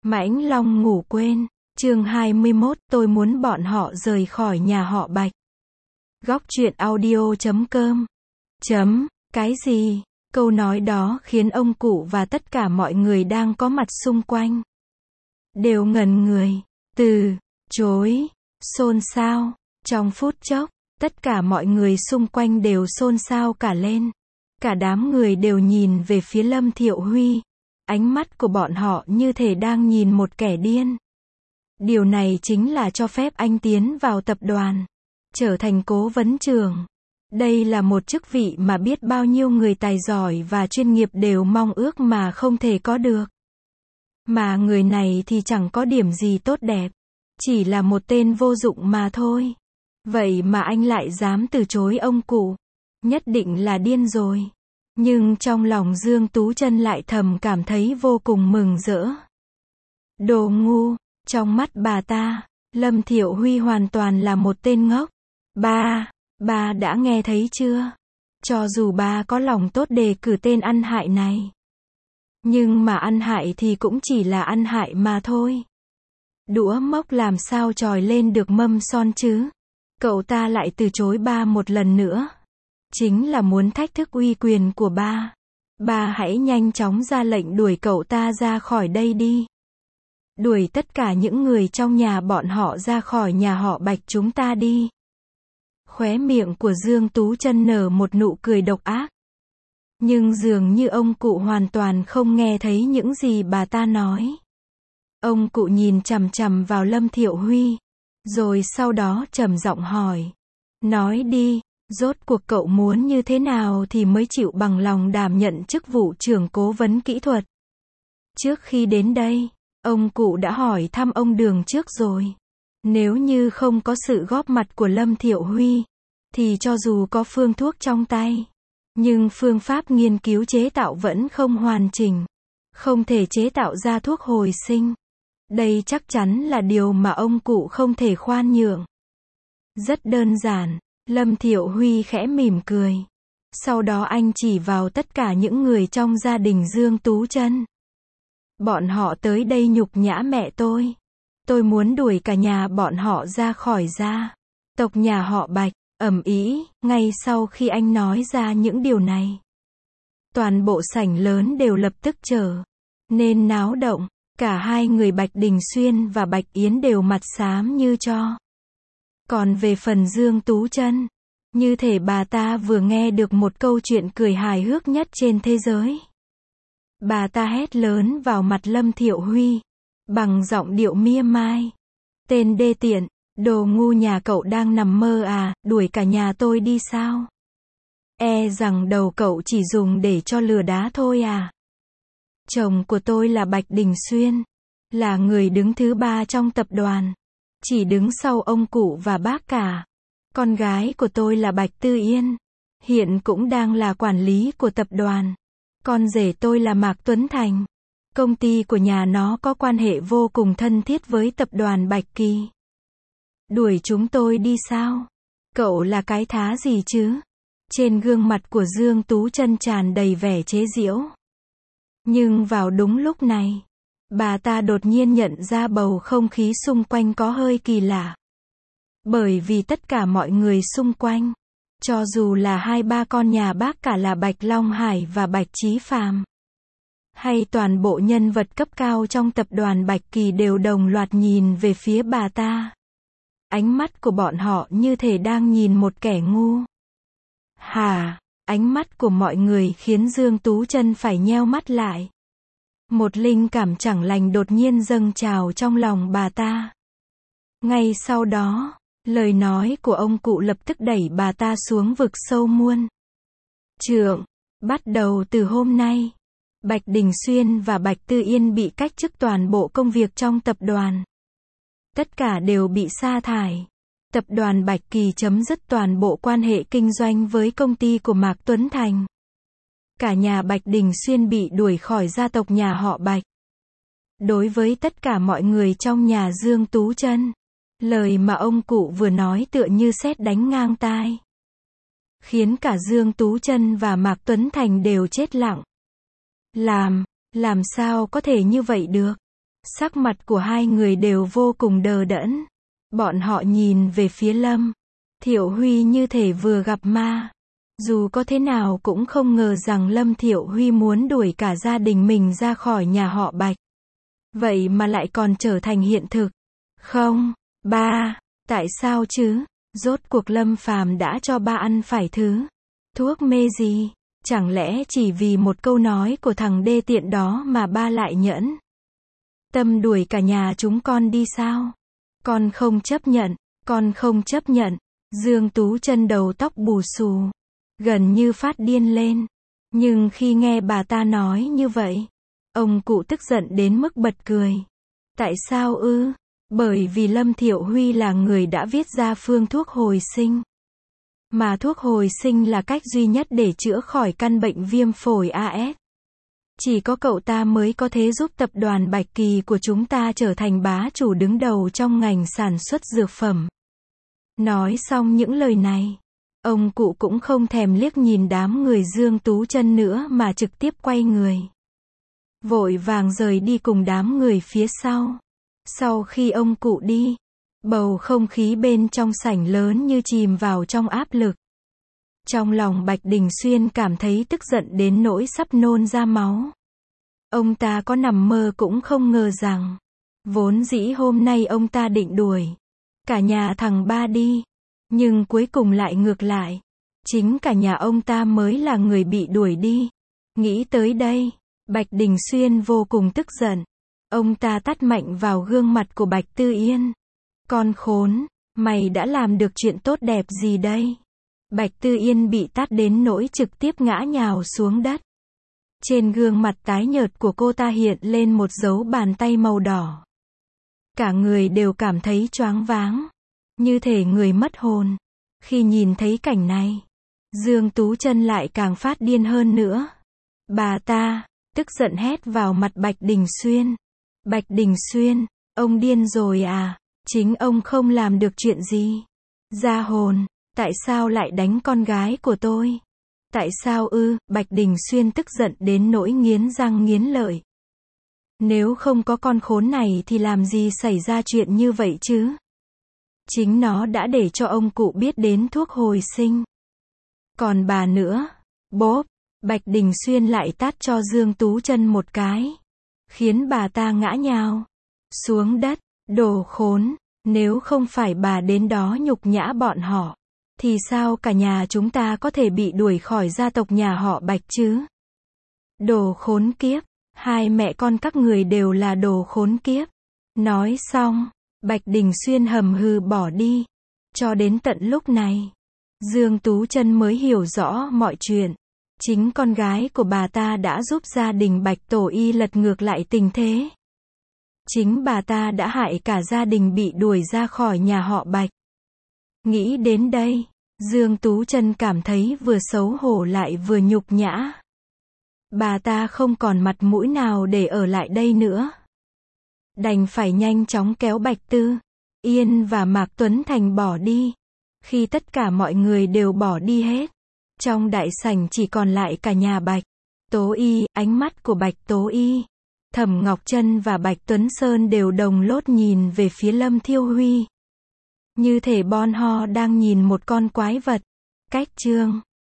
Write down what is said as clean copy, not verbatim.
Mãnh Long ngủ quên. Chương 21, tôi muốn bọn họ rời khỏi nhà họ Bạch. Góc truyện audio.com. Cái gì? Câu nói đó khiến ông cụ và tất cả mọi người đang có mặt xung quanh đều ngẩn người, từ chối, xôn xao. Trong phút chốc, tất cả mọi người xung quanh đều xôn xao cả lên. Cả đám người đều nhìn về phía Lâm Thiệu Huy. Ánh mắt của bọn họ như thể đang nhìn một kẻ điên. Điều này chính là cho phép anh tiến vào tập đoàn, trở thành cố vấn trưởng. Đây là một chức vị mà biết bao nhiêu người tài giỏi và chuyên nghiệp đều mong ước mà không thể có được. Mà người này thì chẳng có điểm gì tốt đẹp, chỉ là một tên vô dụng mà thôi. Vậy mà anh lại dám từ chối ông cụ, nhất định là điên rồi. Nhưng trong lòng Dương Tú Chân lại thầm cảm thấy vô cùng mừng rỡ. Đồ ngu, trong mắt bà ta, Lâm Thiệu Huy hoàn toàn là một tên ngốc. Ba đã nghe thấy chưa? Cho dù ba có lòng tốt đề cử tên ăn hại này, nhưng mà ăn hại thì cũng chỉ là ăn hại mà thôi. Đũa mốc làm sao chòi lên được mâm son chứ? Cậu ta lại từ chối ba một lần nữa. Chính là muốn thách thức uy quyền của ba. Ba hãy nhanh chóng ra lệnh đuổi cậu ta ra khỏi đây đi. Đuổi tất cả những người trong nhà bọn họ ra khỏi nhà họ Bạch chúng ta đi. Khóe miệng của Dương Tú Chân nở một nụ cười độc ác. Nhưng dường như ông cụ hoàn toàn không nghe thấy những gì bà ta nói. Ông cụ nhìn chằm chằm vào Lâm Thiệu Huy, rồi sau đó trầm giọng hỏi. Nói đi, rốt cuộc cậu muốn như thế nào thì mới chịu bằng lòng đảm nhận chức vụ trưởng cố vấn kỹ thuật? Trước khi đến đây, ông cụ đã hỏi thăm ông Đường trước rồi. Nếu như không có sự góp mặt của Lâm Thiệu Huy, thì cho dù có phương thuốc trong tay, nhưng phương pháp nghiên cứu chế tạo vẫn không hoàn chỉnh, không thể chế tạo ra thuốc hồi sinh. Đây chắc chắn là điều mà ông cụ không thể khoan nhượng. Rất đơn giản, Lâm Thiệu Huy khẽ mỉm cười. Sau đó anh chỉ vào tất cả những người trong gia đình Dương Tú Chân. Bọn họ tới đây nhục nhã mẹ tôi. Tôi muốn đuổi cả nhà bọn họ ra khỏi gia tộc nhà họ Bạch. Ầm ĩ, ngay sau khi anh nói ra những điều này, toàn bộ sảnh lớn đều lập tức trở nên náo động. Cả hai người Bạch Đình Xuyên và Bạch Yến đều mặt xám như tro. Còn về phần Dương Tú Chân, như thể bà ta vừa nghe được một câu chuyện cười hài hước nhất trên thế giới. Bà ta hét lớn vào mặt Lâm Thiệu Huy, bằng giọng điệu mia mai. Tên đê tiện, đồ ngu, nhà cậu đang nằm mơ à, đuổi cả nhà tôi đi sao? E rằng đầu cậu chỉ dùng để cho lừa đá thôi à? Chồng của tôi là Bạch Đình Xuyên, là người đứng thứ 3 trong tập đoàn, chỉ đứng sau ông cụ và bác cả. Con gái của tôi là Bạch Tư Yên, hiện cũng đang là quản lý của tập đoàn. Con rể tôi là Mạc Tuấn Thành. Công ty của nhà nó có quan hệ vô cùng thân thiết với tập đoàn Bạch Kỳ. Đuổi chúng tôi đi sao? Cậu là cái thá gì chứ? Trên gương mặt của Dương Tú Chân tràn đầy vẻ chế giễu. Nhưng vào đúng lúc này, bà ta đột nhiên nhận ra bầu không khí xung quanh có hơi kỳ lạ. Bởi vì tất cả mọi người xung quanh, cho dù là 2-3 con nhà bác cả là Bạch Long Hải và Bạch Chí Phàm, hay toàn bộ nhân vật cấp cao trong tập đoàn Bạch Kỳ đều đồng loạt nhìn về phía bà ta. Ánh mắt của bọn họ như thể đang nhìn một kẻ ngu. Hả? Ánh mắt của mọi người khiến Dương Tú Chân phải nheo mắt lại. Một linh cảm chẳng lành đột nhiên dâng trào trong lòng bà ta. Ngay sau đó, lời nói của ông cụ lập tức đẩy bà ta xuống vực sâu muôn trượng. Bắt đầu từ hôm nay, Bạch Đình Xuyên và Bạch Tư Yên bị cách chức toàn bộ công việc trong tập đoàn. Tất cả đều bị sa thải. Tập đoàn Bạch Kỳ chấm dứt toàn bộ quan hệ kinh doanh với công ty của Mạc Tuấn Thành. Cả nhà Bạch Đình Xuyên bị đuổi khỏi gia tộc nhà họ Bạch. Đối với tất cả mọi người trong nhà Dương Tú Chân, lời mà ông cụ vừa nói tựa như sét đánh ngang tai, khiến cả Dương Tú Chân và Mạc Tuấn Thành đều chết lặng. Làm sao có thể như vậy được? Sắc mặt của hai người đều vô cùng đờ đẫn. Bọn họ nhìn về phía Lâm Thiệu Huy như thể vừa gặp ma. Dù có thế nào cũng không ngờ rằng Lâm Thiệu Huy muốn đuổi cả gia đình mình ra khỏi nhà họ Bạch. Vậy mà lại còn trở thành hiện thực. Không, ba, tại sao chứ? Rốt cuộc Lâm Phàm đã cho ba ăn phải thứ thuốc mê gì? Chẳng lẽ chỉ vì một câu nói của thằng đê tiện đó mà ba lại nhẫn tâm đuổi cả nhà chúng con đi sao? Con không chấp nhận, con không chấp nhận. Dương Tú Chân đầu tóc bù xù, gần như phát điên lên. Nhưng khi nghe bà ta nói như vậy, ông cụ tức giận đến mức bật cười. Tại sao ư? Bởi vì Lâm Thiệu Huy là người đã viết ra phương thuốc hồi sinh. Mà thuốc hồi sinh là cách duy nhất để chữa khỏi căn bệnh viêm phổi AS. Chỉ có cậu ta mới có thể giúp tập đoàn Bạch Kỳ của chúng ta trở thành bá chủ đứng đầu trong ngành sản xuất dược phẩm. Nói xong những lời này, ông cụ cũng không thèm liếc nhìn đám người Dương Tú Chân nữa mà trực tiếp quay người. Vội vàng rời đi cùng đám người phía sau. Sau khi ông cụ đi, bầu không khí bên trong sảnh lớn như chìm vào trong áp lực. Trong lòng Bạch Đình Xuyên cảm thấy tức giận đến nỗi sắp nôn ra máu. Ông ta có nằm mơ cũng không ngờ rằng, vốn dĩ hôm nay ông ta định đuổi cả nhà thằng ba đi, nhưng cuối cùng lại ngược lại. Chính cả nhà ông ta mới là người bị đuổi đi. Nghĩ tới đây, Bạch Đình Xuyên vô cùng tức giận. Ông ta tát mạnh vào gương mặt của Bạch Tư Yên. Con khốn, mày đã làm được chuyện tốt đẹp gì đây? Bạch Tư Yên bị tát đến nỗi trực tiếp ngã nhào xuống đất. Trên gương mặt tái nhợt của cô ta hiện lên một dấu bàn tay màu đỏ. Cả người đều cảm thấy choáng váng, như thể người mất hồn. Khi nhìn thấy cảnh này, Dương Tú Chân lại càng phát điên hơn nữa. Bà ta tức giận hét vào mặt Bạch Đình Xuyên. Bạch Đình Xuyên, ông điên rồi à? Chính ông không làm được chuyện gì. Ra hồn, tại sao lại đánh con gái của tôi? Tại sao ư? Bạch Đình Xuyên tức giận đến nỗi nghiến răng nghiến lợi. Nếu không có con khốn này thì làm gì xảy ra chuyện như vậy chứ? Chính nó đã để cho ông cụ biết đến thuốc hồi sinh. Còn bà nữa, bốp, Bạch Đình Xuyên lại tát cho Dương Tú Chân một cái, khiến bà ta ngã nhào xuống đất. Đồ khốn, nếu không phải bà đến đó nhục nhã bọn họ, thì sao cả nhà chúng ta có thể bị đuổi khỏi gia tộc nhà họ Bạch chứ? Đồ khốn kiếp, hai mẹ con các người đều là đồ khốn kiếp. Nói xong, Bạch Đình Xuyên hầm hừ bỏ đi. Cho đến tận lúc này, Dương Tú Chân mới hiểu rõ mọi chuyện. Chính con gái của bà ta đã giúp gia đình Bạch Tổ Y lật ngược lại tình thế. Chính bà ta đã hại cả gia đình bị đuổi ra khỏi nhà họ Bạch. Nghĩ đến đây, Dương Tú Chân cảm thấy vừa xấu hổ lại vừa nhục nhã. Bà ta không còn mặt mũi nào để ở lại đây nữa. Đành phải nhanh chóng kéo Bạch Tư Yên và Mạc Tuấn Thành bỏ đi. Khi tất cả mọi người đều bỏ đi hết, trong đại sảnh chỉ còn lại cả nhà Bạch Tố Y. Ánh mắt của Bạch Tố Y, Thẩm Ngọc Trân và Bạch Tuấn Sơn đều đồng lốt nhìn về phía Lâm Thiệu Huy. Như thể bọn họ đang nhìn một con quái vật. Cách chương